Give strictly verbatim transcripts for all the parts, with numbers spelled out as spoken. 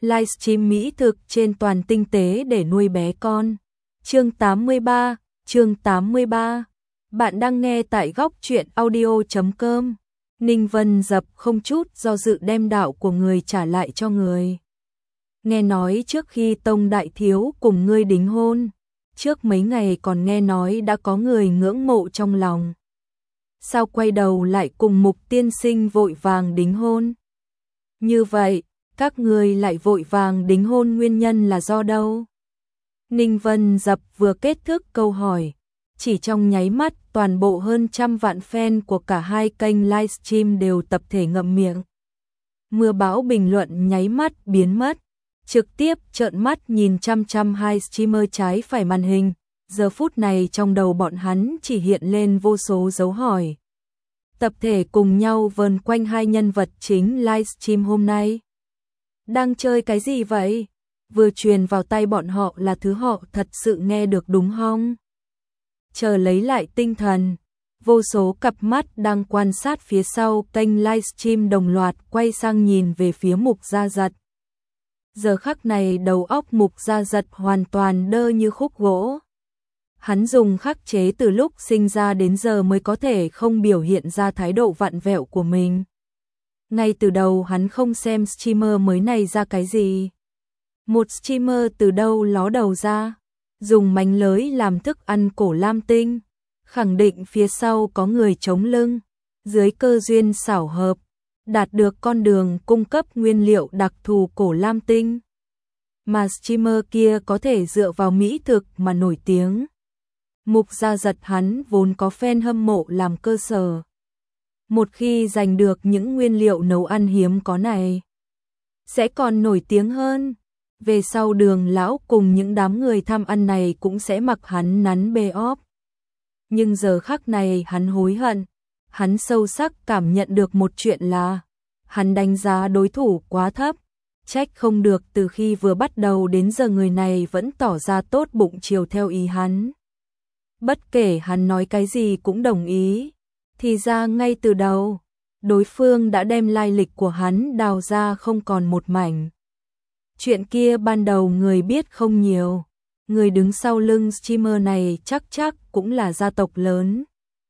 livestream mỹ thực trên toàn tinh tế để nuôi bé con. Chương tám mươi ba, chương tám mươi ba. Bạn đang nghe tại góc truyện audio chấm com. Ninh Vân Dập không chút do dự đem đạo của người trả lại cho người. Nghe nói trước khi Tông Đại Thiếu cùng ngươi đính hôn, trước mấy ngày còn nghe nói đã có người ngưỡng mộ trong lòng. Sao quay đầu lại cùng Mục tiên sinh vội vàng đính hôn? Như vậy, các người lại vội vàng đính hôn nguyên nhân là do đâu? Ninh Vân Dập vừa kết thúc câu hỏi, chỉ trong nháy mắt toàn bộ hơn trăm vạn fan của cả hai kênh livestream đều tập thể ngậm miệng. Mưa bão bình luận nháy mắt biến mất, trực tiếp trợn mắt nhìn chăm chăm hai streamer trái phải màn hình. Giờ phút này trong đầu bọn hắn chỉ hiện lên vô số dấu hỏi. Tập thể cùng nhau vờn quanh hai nhân vật chính livestream hôm nay. Đang chơi cái gì vậy? Vừa truyền vào tay bọn họ là thứ họ thật sự nghe được đúng không? Chờ lấy lại tinh thần, vô số cặp mắt đang quan sát phía sau kênh livestream đồng loạt quay sang nhìn về phía Mục Gia Giật. Giờ khắc này đầu óc Mục Gia Giật hoàn toàn đơ như khúc gỗ. Hắn dùng khắc chế từ lúc sinh ra đến giờ mới có thể không biểu hiện ra thái độ vặn vẹo của mình. Ngay từ đầu hắn không xem streamer mới này ra cái gì. Một streamer từ đâu ló đầu ra, dùng mánh lới làm thức ăn cổ lam tinh, khẳng định phía sau có người chống lưng, dưới cơ duyên xảo hợp, đạt được con đường cung cấp nguyên liệu đặc thù cổ lam tinh. Mà streamer kia có thể dựa vào mỹ thực mà nổi tiếng. Mục Gia Giật hắn vốn có fan hâm mộ làm cơ sở. Một khi giành được những nguyên liệu nấu ăn hiếm có này, sẽ còn nổi tiếng hơn. Về sau Đường lão cùng những đám người tham ăn này cũng sẽ mặc hắn nắn bê óp. Nhưng giờ khắc này hắn hối hận. Hắn sâu sắc cảm nhận được một chuyện là hắn đánh giá đối thủ quá thấp. Trách không được từ khi vừa bắt đầu đến giờ người này vẫn tỏ ra tốt bụng chiều theo ý hắn. Bất kể hắn nói cái gì cũng đồng ý. Thì ra ngay từ đầu, đối phương đã đem lai lịch của hắn đào ra không còn một mảnh. Chuyện kia ban đầu người biết không nhiều. Người đứng sau lưng streamer này chắc chắc cũng là gia tộc lớn.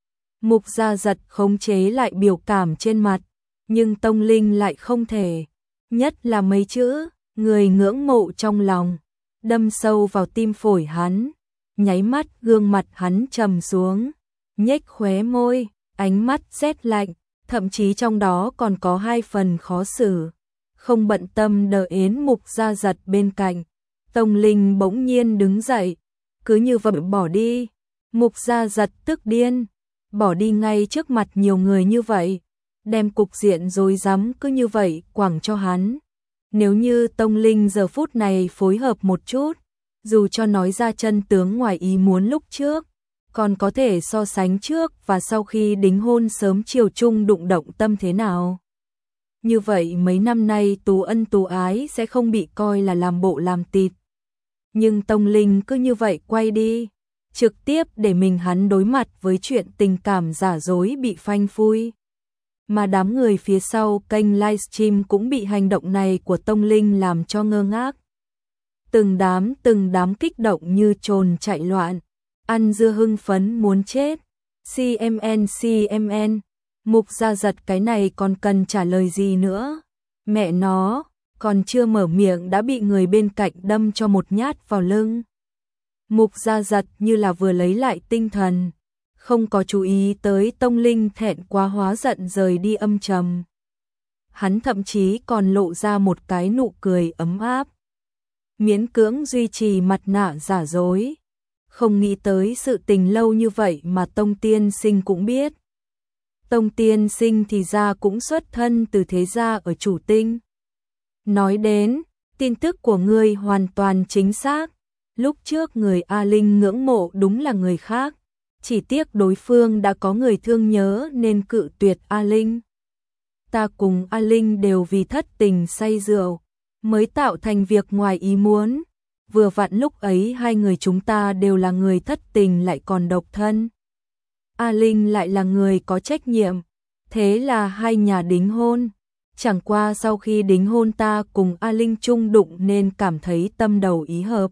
Mục Gia Giật khống chế lại biểu cảm trên mặt, nhưng Tông Linh lại không thể. Nhất là mấy chữ, người ngưỡng mộ trong lòng, đâm sâu vào tim phổi hắn. Nháy mắt gương mặt hắn trầm xuống, nhếch khóe môi, ánh mắt rét lạnh, thậm chí trong đó còn có hai phần khó xử. Không bận tâm đợi yến Mục Gia Giật bên cạnh, Tông Linh bỗng nhiên đứng dậy, cứ như vậy bỏ đi. Mục Gia Giật tức điên, bỏ đi ngay trước mặt nhiều người như vậy, đem cục diện rối rắm cứ như vậy quẳng cho hắn. Nếu như Tông Linh giờ phút này phối hợp một chút, dù cho nói ra chân tướng ngoài ý muốn lúc trước, còn có thể so sánh trước và sau khi đính hôn sớm chiều chung đụng động tâm thế nào. Như vậy mấy năm nay tú ân tú ái sẽ không bị coi là làm bộ làm tịt. Nhưng Tông Linh cứ như vậy quay đi, trực tiếp để mình hắn đối mặt với chuyện tình cảm giả dối bị phanh phui. Mà đám người phía sau kênh livestream cũng bị hành động này của Tông Linh làm cho ngơ ngác. Từng đám từng đám kích động như trồn chạy loạn, ăn dưa hưng phấn muốn chết. xê em en xê em en, Mục Gia Giật cái này còn cần trả lời gì nữa. Mẹ nó, còn chưa mở miệng đã bị người bên cạnh đâm cho một nhát vào lưng. Mục Gia Giật như là vừa lấy lại tinh thần, không có chú ý tới Tông Linh thẹn quá hóa giận rời đi âm trầm. Hắn thậm chí còn lộ ra một cái nụ cười ấm áp, miễn cưỡng duy trì mặt nạ giả dối. Không nghĩ tới sự tình lâu như vậy mà Tông Tiên Sinh cũng biết. Tông Tiên Sinh thì ra cũng xuất thân từ thế gia ở Chủ Tinh. Nói đến, tin tức của ngươi hoàn toàn chính xác. Lúc trước người A Linh ngưỡng mộ đúng là người khác. Chỉ tiếc đối phương đã có người thương nhớ nên cự tuyệt A Linh. Ta cùng A Linh đều vì thất tình say rượu, mới tạo thành việc ngoài ý muốn. Vừa vặn lúc ấy hai người chúng ta đều là người thất tình lại còn độc thân. A Linh lại là người có trách nhiệm, thế là hai nhà đính hôn. Chẳng qua sau khi đính hôn ta cùng A Linh chung đụng nên cảm thấy tâm đầu ý hợp.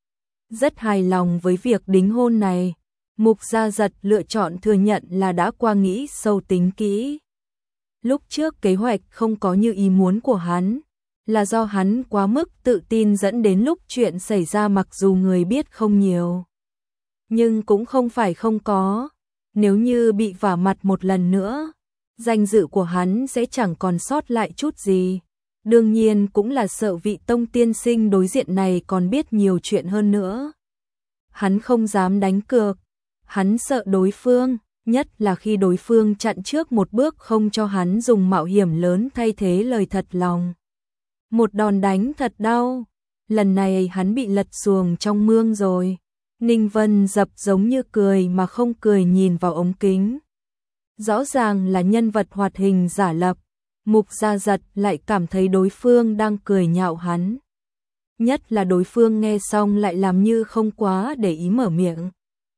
Rất hài lòng với việc đính hôn này. Mục Gia Giật lựa chọn thừa nhận là đã qua nghĩ sâu tính kỹ. Lúc trước kế hoạch không có như ý muốn của hắn, là do hắn quá mức tự tin dẫn đến lúc chuyện xảy ra mặc dù người biết không nhiều. Nhưng cũng không phải không có, nếu như bị vả mặt một lần nữa, danh dự của hắn sẽ chẳng còn sót lại chút gì. Đương nhiên cũng là sợ vị Tông tiên sinh đối diện này còn biết nhiều chuyện hơn nữa. Hắn không dám đánh cược, hắn sợ đối phương, nhất là khi đối phương chặn trước một bước không cho hắn dùng mạo hiểm lớn thay thế lời thật lòng. Một đòn đánh thật đau, lần này hắn bị lật xuồng trong mương rồi. Ninh Vân Dập giống như cười mà không cười nhìn vào ống kính. Rõ ràng là nhân vật hoạt hình giả lập, Mục Gia Giật lại cảm thấy đối phương đang cười nhạo hắn. Nhất là đối phương nghe xong lại làm như không quá để ý mở miệng.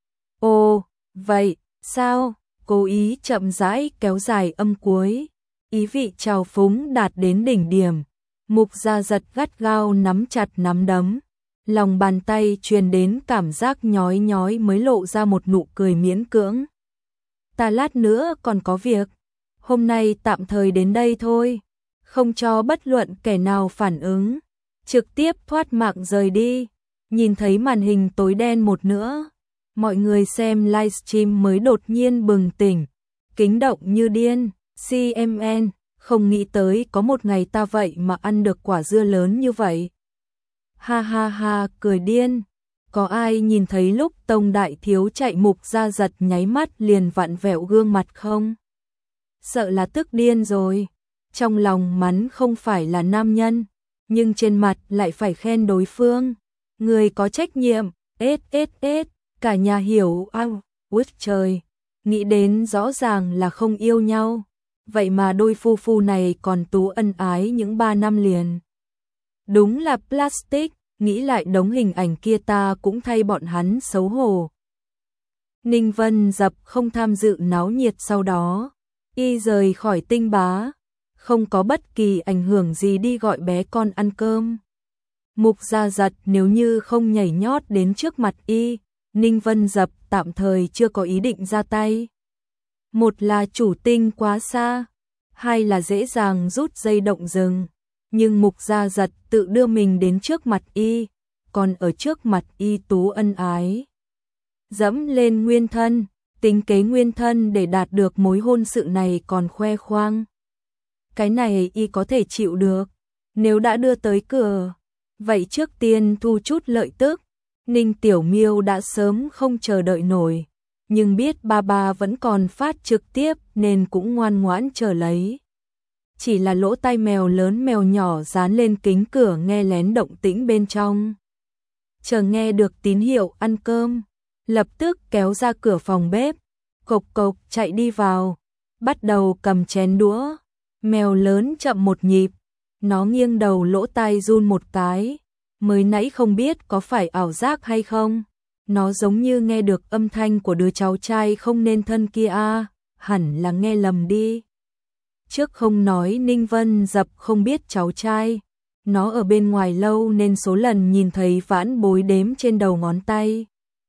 Ồ, vậy, sao? Cố ý chậm rãi kéo dài âm cuối. Ý vị trào phúng đạt đến đỉnh điểm. Mục Gia Giật gắt gao nắm chặt nắm đấm. Lòng bàn tay truyền đến cảm giác nhói nhói mới lộ ra một nụ cười miễn cưỡng. Ta lát nữa còn có việc. Hôm nay tạm thời đến đây thôi. Không cho bất luận kẻ nào phản ứng. Trực tiếp thoát mạng rời đi. Nhìn thấy màn hình tối đen một nữa. Mọi người xem livestream mới đột nhiên bừng tỉnh. Kính động như điên. xê em en, không nghĩ tới có một ngày ta vậy mà ăn được quả dưa lớn như vậy. Ha ha ha, cười điên. Có ai nhìn thấy lúc Tông đại thiếu chạy Mục Gia Giật nháy mắt liền vặn vẹo gương mặt không? Sợ là tức điên rồi. Trong lòng mắn không phải là nam nhân, nhưng trên mặt lại phải khen đối phương. Người có trách nhiệm, ết ết ết, cả nhà hiểu ao, út trời. Nghĩ đến rõ ràng là không yêu nhau. Vậy mà đôi phu phu này còn tú ân ái những ba năm liền. Đúng là plastic. Nghĩ lại đống hình ảnh kia ta cũng thay bọn hắn xấu hổ. Ninh Vân Dập không tham dự náo nhiệt sau đó. Y rời khỏi Tinh Bá. Không có bất kỳ ảnh hưởng gì đi gọi bé con ăn cơm. Mục Gia Giật nếu như không nhảy nhót đến trước mặt Y, Ninh Vân Dập tạm thời chưa có ý định ra tay. Một là chủ tinh quá xa, hai là dễ dàng rút dây động rừng. Nhưng Mục Gia Giật tự đưa mình đến trước mặt Y, còn ở trước mặt Y tú ân ái. Dẫm lên nguyên thân, tính kế nguyên thân để đạt được mối hôn sự này còn khoe khoang. Cái này Y có thể chịu được, nếu đã đưa tới cửa, vậy trước tiên thu chút lợi tức. Ninh Tiểu Miêu đã sớm không chờ đợi nổi, nhưng biết ba ba vẫn còn phát trực tiếp nên cũng ngoan ngoãn chờ lấy. Chỉ là lỗ tai mèo lớn mèo nhỏ dán lên kính cửa nghe lén động tĩnh bên trong. Chờ nghe được tín hiệu ăn cơm, lập tức kéo ra cửa phòng bếp, cộc cộc chạy đi vào, bắt đầu cầm chén đũa. Mèo lớn chậm một nhịp, nó nghiêng đầu lỗ tai run một cái, mới nãy không biết có phải ảo giác hay không. Nó giống như nghe được âm thanh của đứa cháu trai không nên thân kia a, hẳn là nghe lầm đi. Trước không nói Ninh Vân Dập không biết cháu trai, nó ở bên ngoài lâu nên số lần nhìn thấy vãn bối đếm trên đầu ngón tay.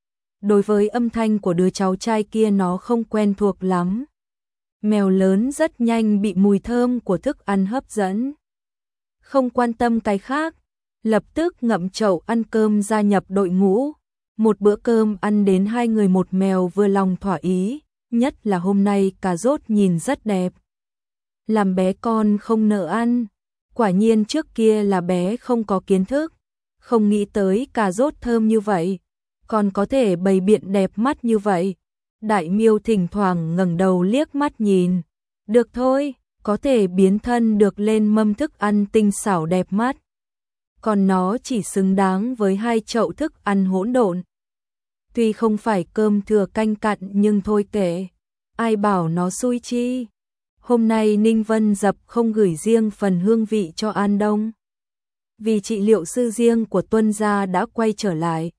Đối với âm thanh của đứa cháu trai kia nó không quen thuộc lắm. Mèo lớn rất nhanh bị mùi thơm của thức ăn hấp dẫn. Không quan tâm cái khác, lập tức ngậm chậu ăn cơm gia nhập đội ngũ. Một bữa cơm ăn đến hai người một mèo vừa lòng thỏa ý, nhất là hôm nay cà rốt nhìn rất đẹp. Làm bé con không nỡ ăn, quả nhiên trước kia là bé không có kiến thức, không nghĩ tới cà rốt thơm như vậy, còn có thể bày biện đẹp mắt như vậy. Đại Miêu thỉnh thoảng ngẩng đầu liếc mắt nhìn, được thôi, có thể biến thân được lên mâm thức ăn tinh xảo đẹp mắt. Còn nó chỉ xứng đáng với hai chậu thức ăn hỗn độn. Tuy không phải cơm thừa canh cặn nhưng thôi kệ, ai bảo nó xui chi. Hôm nay Ninh Vân Dập không gửi riêng phần hương vị cho An Đông. Vì trị liệu sư riêng của Tuân gia đã quay trở lại.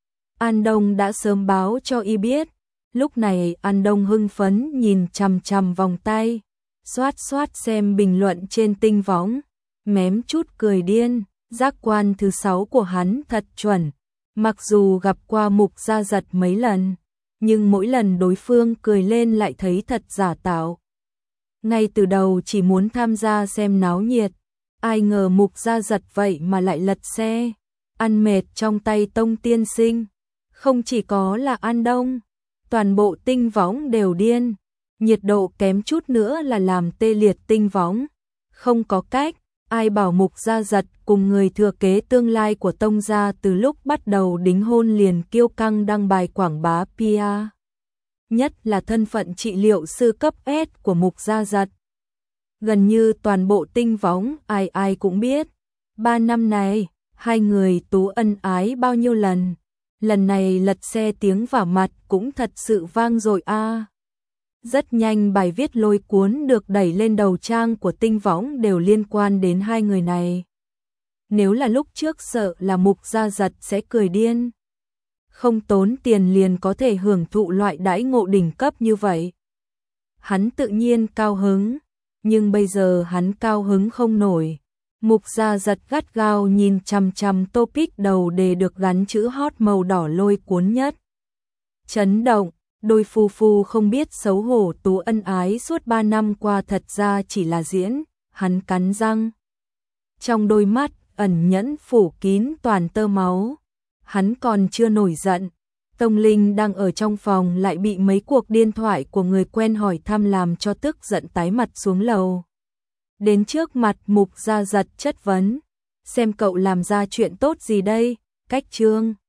An Đông đã sớm báo cho Y biết. Lúc này An Đông hưng phấn nhìn chằm chằm vòng tay. xoát xoát xem bình luận trên tinh võng, mém chút cười điên, giác quan thứ sáu của hắn thật chuẩn. Mặc dù gặp qua Mục Gia Giật mấy lần, nhưng mỗi lần đối phương cười lên lại thấy thật giả tạo. Ngay từ đầu chỉ muốn tham gia xem náo nhiệt, ai ngờ Mục Gia Giật vậy mà lại lật xe, ăn mệt trong tay Tông tiên sinh. Không chỉ có là An Đông, toàn bộ tinh võng đều điên, nhiệt độ kém chút nữa là làm tê liệt tinh võng. Không có cách, ai bảo Mục Gia Giật cùng người thừa kế tương lai của Tông gia từ lúc bắt đầu đính hôn liền kiêu căng đăng bài quảng bá pê e. Nhất là thân phận trị liệu sư cấp S của Mục Gia Giật. Gần như toàn bộ tinh võng ai ai cũng biết. Ba năm này, hai người tú ân ái bao nhiêu lần. Lần này lật xe tiếng vào mặt cũng thật sự vang dội a. Rất nhanh bài viết lôi cuốn được đẩy lên đầu trang của tinh võng đều liên quan đến hai người này. Nếu là lúc trước sợ là Mục Gia Giật sẽ cười điên. Không tốn tiền liền có thể hưởng thụ loại đãi ngộ đỉnh cấp như vậy. Hắn tự nhiên cao hứng, nhưng bây giờ hắn cao hứng không nổi. Mục Gia Giật gắt gao nhìn chằm chằm topic đầu đề được gắn chữ hot màu đỏ lôi cuốn nhất. Chấn động, đôi phu phu không biết xấu hổ tú ân ái suốt ba năm qua thật ra chỉ là diễn, hắn cắn răng. Trong đôi mắt ẩn nhẫn phủ kín toàn tơ máu. Hắn còn chưa nổi giận, Tông Linh đang ở trong phòng lại bị mấy cuộc điện thoại của người quen hỏi thăm làm cho tức giận tái mặt xuống lầu. Đến trước mặt Mục Gia Giật chất vấn, xem cậu làm ra chuyện tốt gì đây, cách trương.